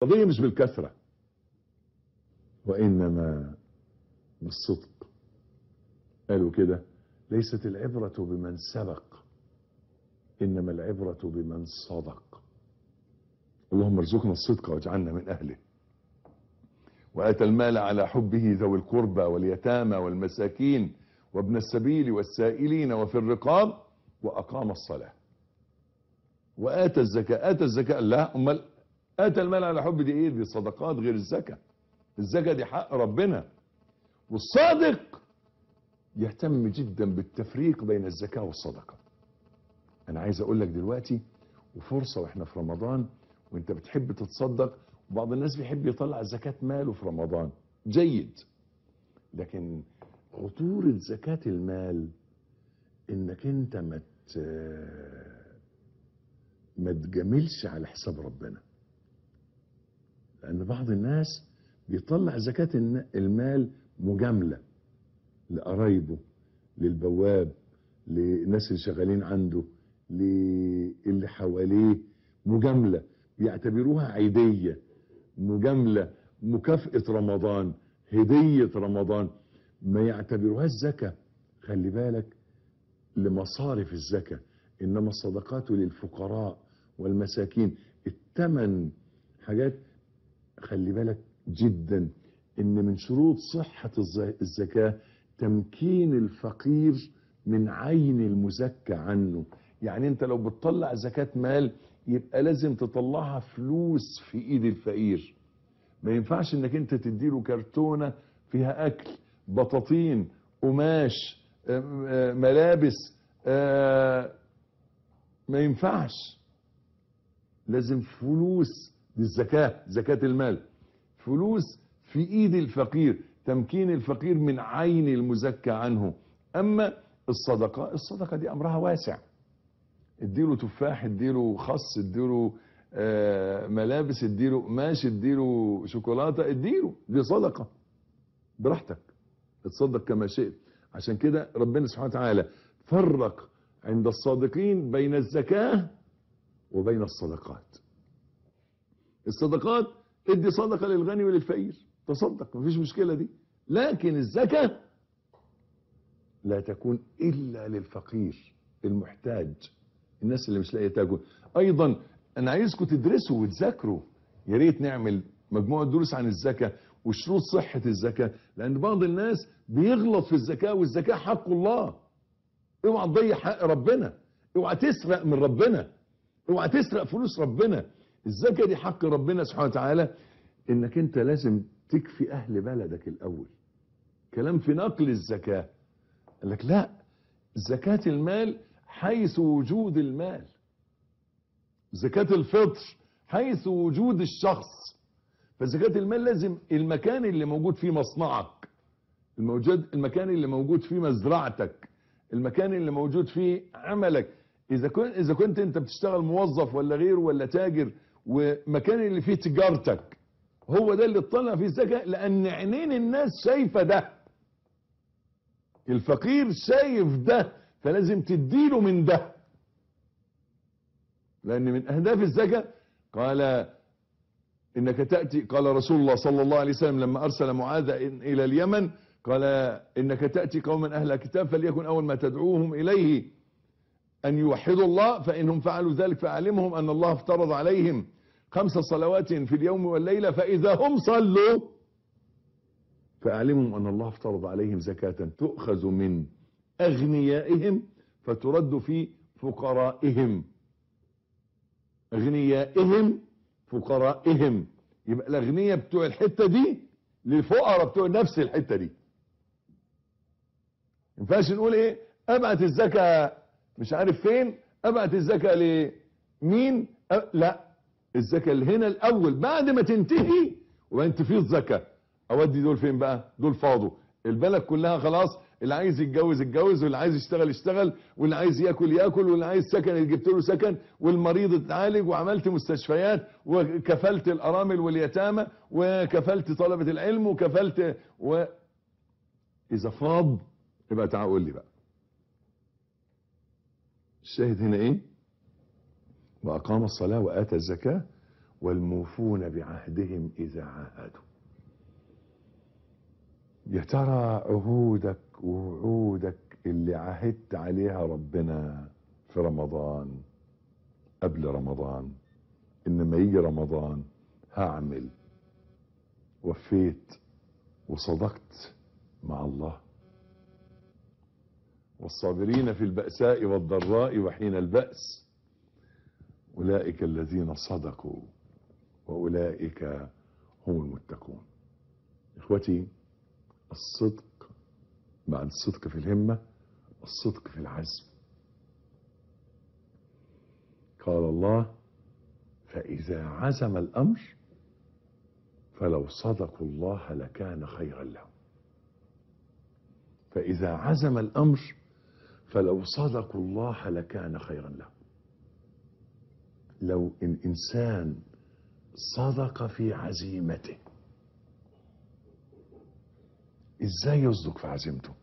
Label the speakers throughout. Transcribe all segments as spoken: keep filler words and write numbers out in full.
Speaker 1: القضية مش بالكثرة وإنما بالصدق. قالوا كده: ليست العبرة بمن سبق إنما العبرة بمن صدق. اللهم ارزقنا الصدق واجعلنا من أهله. وآتى المال على حبه ذوي القربى واليتامى والمساكين وابن السبيل والسائلين وفي الرقاب وأقام الصلاة وآتى الزكاة. آتى الزكاة لا، أمال آتى المال على حب دي إيه؟ دي صدقات غير الزكاة. الزكاة دي حق ربنا. والصادق يهتم جدا بالتفريق بين الزكاة والصدقة. أنا عايز أقول لك دلوقتي، وفرصة وإحنا في رمضان وإنت بتحب تتصدق، وبعض الناس بيحب يطلع زكاة ماله في رمضان، جيد، لكن خطورة زكاة المال إنك أنت ما ما تجاملش على حساب ربنا. لأن بعض الناس بيطلع زكاة المال مجاملة لقرايبه، للبواب، للناس اللي شغالين عنده، للي حواليه، مجاملة بيعتبروها عيدية، مجاملة، مكافأة رمضان، هدية رمضان، ما يعتبروهاش زكاة. خلي بالك لمصارف الزكاة، إنما الصدقات للفقراء والمساكين. الثمن حاجات خلي بالك جدا إن من شروط صحة الزكاة تمكين الفقير من عين المزكى عنه. يعني انت لو بتطلع زكاة مال يبقى لازم تطلعها فلوس في ايد الفقير. ما ينفعش انك انت تديله كرتونة فيها اكل، بطاطين، قماش، ملابس، ما ينفعش. لازم فلوس. دي الزكاة، زكاة المال، فلوس في ايد الفقير، تمكين الفقير من عين المزكى عنه. اما الصدقة، الصدقة دي امرها واسع. اديله تفاح، اديله خس، اديله آه ملابس، اديله قماش، اديله شوكولاتة، اديله، دي صدقة براحتك، اتصدق كما شئت. عشان كده ربنا سبحانه وتعالى فرق عند الصادقين بين الزكاة وبين الصدقات. الصدقات ادي صدقة للغني وللفقير، تصدق، مفيش مشكلة دي. لكن الزكاة لا تكون إلا للفقير المحتاج، الناس اللي مش لاقيه تاكل. ايضا انا عايزكم تدرسوا وتذاكروا، يا ريت نعمل مجموعه دروس عن الزكاه وشروط صحه الزكاه، لان بعض الناس بيغلط في الزكاه، والزكاه حق الله. اوعى تضيع حق ربنا، اوعى تسرق من ربنا، اوعى تسرق فلوس ربنا. الزكاه دي حق ربنا سبحانه وتعالى، انك انت لازم تكفي اهل بلدك الاول. كلام في نقل الزكاه، قال لك لا، زكاه المال حيث وجود المال، زكاة الفطر حيث وجود الشخص. فزكاة المال لازم المكان اللي موجود فيه مصنعك، الموجود المكان اللي موجود فيه مزرعتك، المكان اللي موجود فيه عملك. اذا كنت اذا كنت انت بتشتغل موظف ولا غيره ولا تاجر، ومكان اللي فيه تجارتك هو ده اللي تطلع فيه الزكاة، لان عينين الناس شايفه ده، الفقير شايف ده، فلازم تديله من ده. لأن من أهداف الزكاة قال إنك تأتي، قال رسول الله صلى الله عليه وسلم لما أرسل معاذ إلى اليمن، قال إنك تأتي قوما أهل كتاب فليكن أول ما تدعوهم إليه أن يوحدوا الله، فإنهم فعلوا ذلك فأعلمهم أن الله افترض عليهم خمس صلوات في اليوم والليلة، فإذا هم صلوا فأعلمهم أن الله افترض عليهم زكاة تؤخذ من أغنيائهم فترد في فقرائهم. أغنيائهم فقرائهم، يبقى الأغنياء بتوع الحتة دي للفقراء بتوع نفس الحتة دي. ما ينفعش نقول ايه ابعت الزكاة مش عارف فين، ابعت الزكاة لمين، أه لا، الزكاة اللي هنا الاول بعد ما تنتهي وانت في الزكاة. اودي دول فين بقى؟ دول فاضوا، البلد كلها خلاص، اللي عايز يتجوز يتجوز، واللي عايز يشتغل يشتغل، واللي عايز ياكل ياكل، واللي عايز سكن جبت له سكن، والمريض اتعالج، وعملت مستشفيات، وكفلت الارامل واليتامى، وكفلت طلبة العلم، وكفلت و... اذا فاض يبقى تعال قول لي بقى الشاهد هنا ايه؟ واقام الصلاة واتى الزكاة والموفون بعهدهم إذا عاهدوا. يا ترى عهودك ووعودك اللي عهدت عليها ربنا في رمضان قبل رمضان إنما يجي رمضان هعمل، وفيت وصدقت مع الله؟ والصابرين في البأساء والضراء وحين البأس أولئك الذين صدقوا وأولئك هم المتقون. إخوتي، الصدق بعد الصدق في الهمة الصدق في العزم. قال الله: فإذا عزم الأمر فلو صدقوا الله لكان خيرا لهم. فإذا عزم الأمر فلو صدقوا الله لكان خيرا لهم. لو الإنسان صدق في عزيمته، إزاي يصدق في عزيمته؟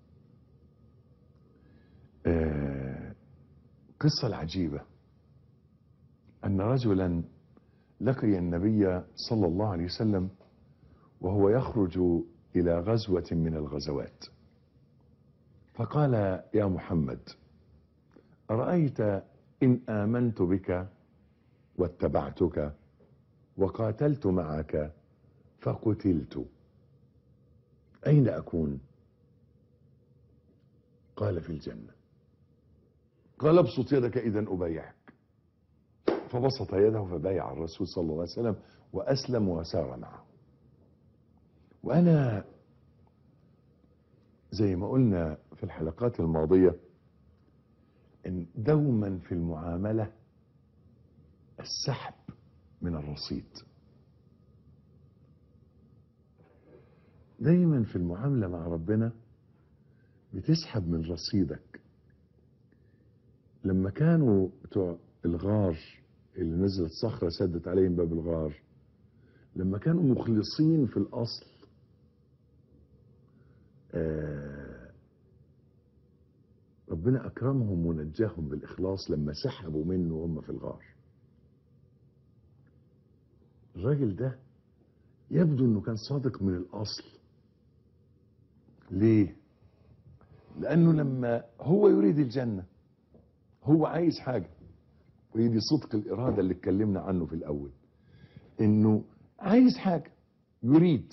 Speaker 1: آه قصة العجيبة أن رجلا لقي النبي صلى الله عليه وسلم وهو يخرج إلى غزوة من الغزوات، فقال: يا محمد، أرأيت إن آمنت بك واتبعتك وقاتلت معك فقتلت أين أكون؟ قال: في الجنة. قال: ابسط يدك إذن أبايعك. فبسط يده فبايع الرسول صلى الله عليه وسلم وأسلم وسار معه. وأنا زي ما قلنا في الحلقات الماضية إن دوما في المعاملة السحب من الرصيد. دايما في المعاملة مع ربنا بتسحب من رصيدك. لما كانوا بتوع الغار اللي نزلت صخرة سدت عليهم باب الغار، لما كانوا مخلصين في الأصل، آه ربنا أكرمهم ونجاهم بالإخلاص لما سحبوا منه وهم في الغار. الراجل ده يبدو أنه كان صادق من الأصل. ليه؟ لأنه لما هو يريد الجنة، هو عايز حاجة، ويدي صدق الإرادة اللي اتكلمنا عنه في الأول، إنه عايز حاجة، يريد.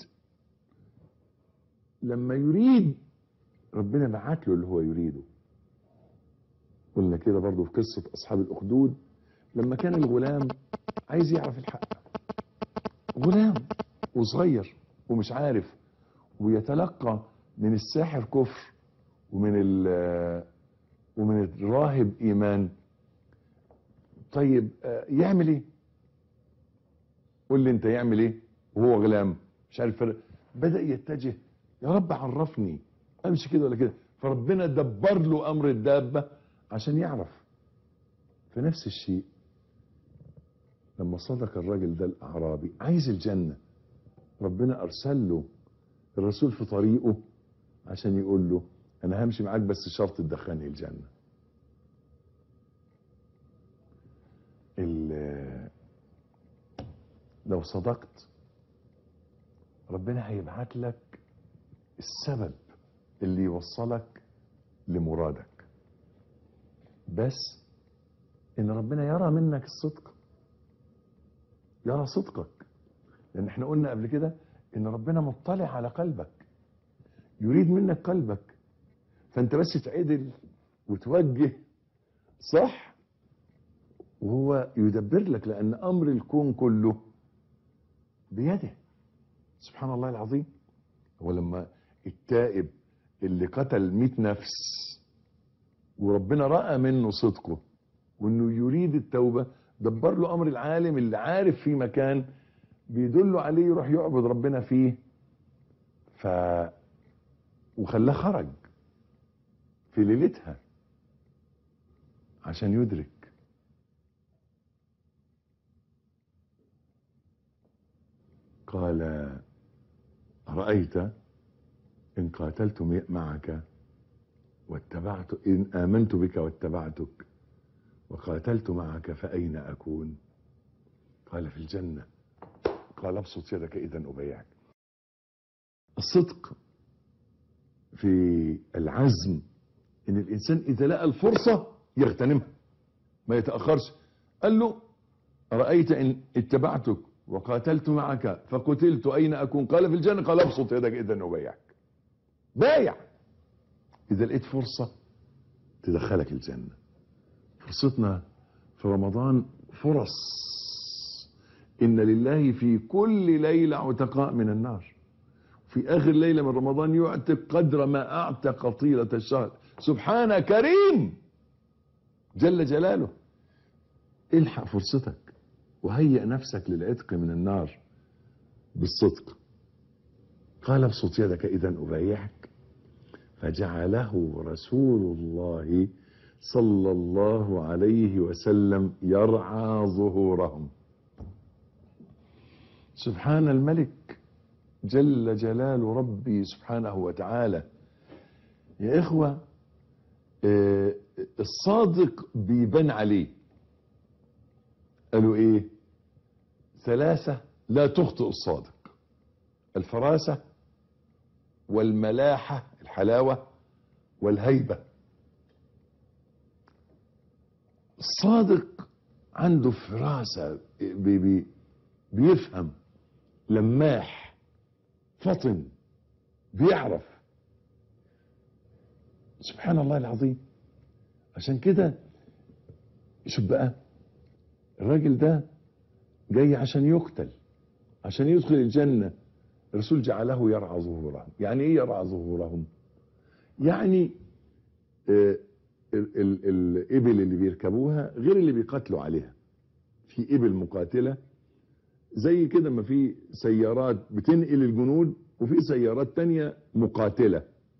Speaker 1: لما يريد ربنا بعت له اللي هو يريده. قلنا كده برضو في قصة أصحاب الأخدود، لما كان الغلام عايز يعرف الحق، غلام وصغير ومش عارف، ويتلقى من الساحر كفر ومن ومن الراهب إيمان. طيب يعمل ايه؟ قول لي انت يعمل ايه وهو غلام مش عارف فرق. بدأ يتجه: يا رب عرفني امشي كده ولا كده. فربنا دبر له امر الدابة عشان يعرف. في نفس الشيء لما صدق الراجل ده الاعرابي عايز الجنة، ربنا ارسل له الرسول في طريقه عشان يقول له: انا همشي معاك بس شرط تدخلني الجنة. لو صدقت ربنا هيبعت لك السبب اللي يوصلك لمرادك، بس ان ربنا يرى منك الصدق، يرى صدقك. لان احنا قلنا قبل كده ان ربنا مطلع على قلبك، يريد منك قلبك، فانت بس تعدل وتوجه صح وهو يدبر لك، لان امر الكون كله بيده. سبحان الله العظيم. هو لما التائب اللي قتل مئة نفس وربنا رأى منه صدقه وانه يريد التوبة، دبر له امر العالم اللي عارف في مكان بيدله عليه يروح يعبد ربنا فيه، ف وخلاه خرج في ليلتها عشان يدرك. قال: أرأيت إن قاتلت معك واتبعت، إن آمنت بك واتبعتك وقاتلت معك فأين أكون؟ قال في الجنة. قال ابسط يدك إذا أبايعك. الصدق في العزم، إن الإنسان إذا لقى الفرصة يغتنمها ما يتأخرش. قال له أرأيت إن اتبعتك وقاتلت معك فقتلت أين أكون؟ قال في الجنة. قال ابسط يدك إذا أبايعك. بايع إذا لقيت فرصة تدخلك الجنة. فرصتنا في رمضان فرص. إن لله في كل ليلة عتقاء من النار. في آخر ليلة من رمضان يعتق قدر ما أعتق طيلة الشهر. سبحانه كريم جل جلاله. الحق فرصتك وهيئ نفسك للعتق من النار بالصدق. قال ابسط يدك إذا أبايعك. فجعله رسول الله صلى الله عليه وسلم يرعى ظهورهم. سبحان الملك جل جلال ربي سبحانه وتعالى. يا إخوة، الصادق بيبان عليه. قالوا إيه؟ ثلاثة لا تخطئ الصادق: الفراسة والملاحة الحلاوة والهيبة. الصادق عنده فراسة، بي بي بيفهم، لماح، فطن، بيعرف. سبحان الله العظيم. عشان كده شوف بقى، الراجل ده جاي عشان يقتل، عشان يدخل الجنة. الرسول جعله يرعى ظهورهم. يعني ايه يرعى ظهورهم؟ يعني آه ال ال الإبل اللي بيركبوها غير اللي بيقاتلوا عليها. في إبل مقاتلة زي كده، ما في سيارات بتنقل الجنود وفي سيارات تانية مقاتلة.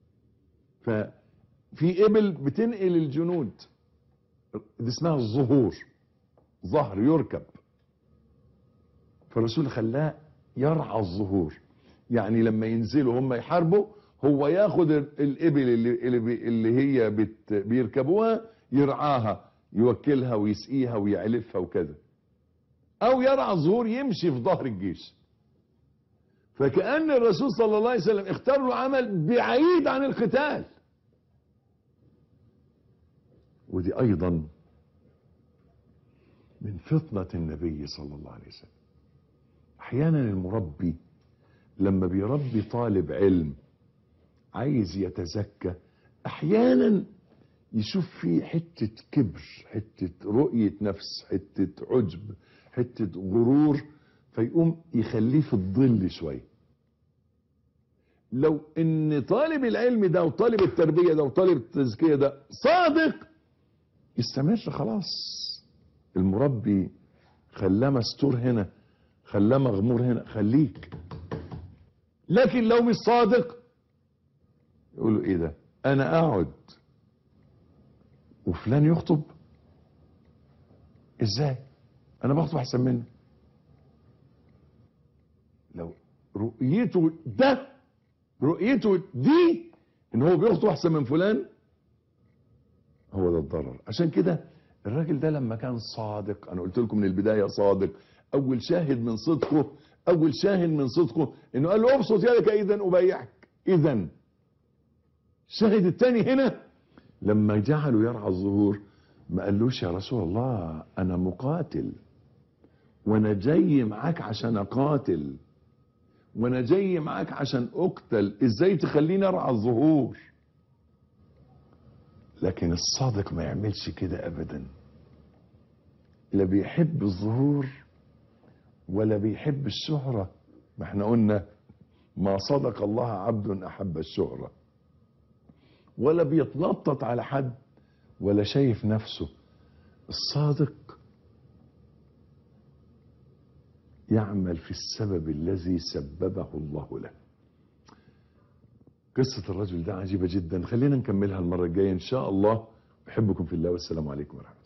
Speaker 1: ففي إبل بتنقل الجنود، دي اسمها الظهور، ظهر يركب. فالرسول خلاه يرعى الظهور. يعني لما ينزلوا هم يحاربوا، هو ياخد الإبل اللي, اللي, اللي هي بت بيركبوها يرعاها، يوكلها ويسقيها ويعلفها وكذا. او يرعى الظهور، يمشي في ظهر الجيش. فكأن الرسول صلى الله عليه وسلم اختار له عمل بعيد عن القتال. ودي ايضا من فطنة النبي صلى الله عليه وسلم. احيانا المربي لما بيربي طالب علم عايز يتزكى، احيانا يشوف فيه حتة كبر، حتة رؤية نفس، حتة عجب، حتة غرور، فيقوم يخليه في الظل شوية. لو ان طالب العلم ده وطالب التربية ده وطالب التزكية ده صادق يستمر، خلاص. المربي خلاه مستور هنا، خلاه مغمور هنا، خليك. لكن لو مش صادق يقولوا ايه ده، انا اقعد وفلان يخطب؟ ازاي؟ انا بخطب احسن منه. لو رؤيته ده، رؤيته دي ان هو بيخطب احسن من فلان، هو ده الضرر. عشان كده الراجل ده لما كان صادق، انا قلت لكم من البداية صادق، اول شاهد من صدقه، اول شاهد من صدقه انه قال له ابسط يدك اذا ابايعك. اذا الشاهد الثاني هنا لما جعله يرعى الظهور، ما قالوش يا رسول الله انا مقاتل وانا جاي معاك عشان اقاتل، وانا جاي معاك عشان اقتل، ازاي تخليني ارعى الظهور؟ لكن الصادق ما يعملش كده ابدا. لا بيحب الظهور ولا بيحب الشهرة. ما احنا قلنا ما صدق الله عبد احب الشهرة. ولا بيتنطط على حد ولا شايف نفسه. الصادق يعمل في السبب الذي سببه الله له. قصة الرجل ده عجيبة جدا، خلينا نكملها المرة الجاية إن شاء الله. بحبكم في الله والسلام عليكم ورحمة الله.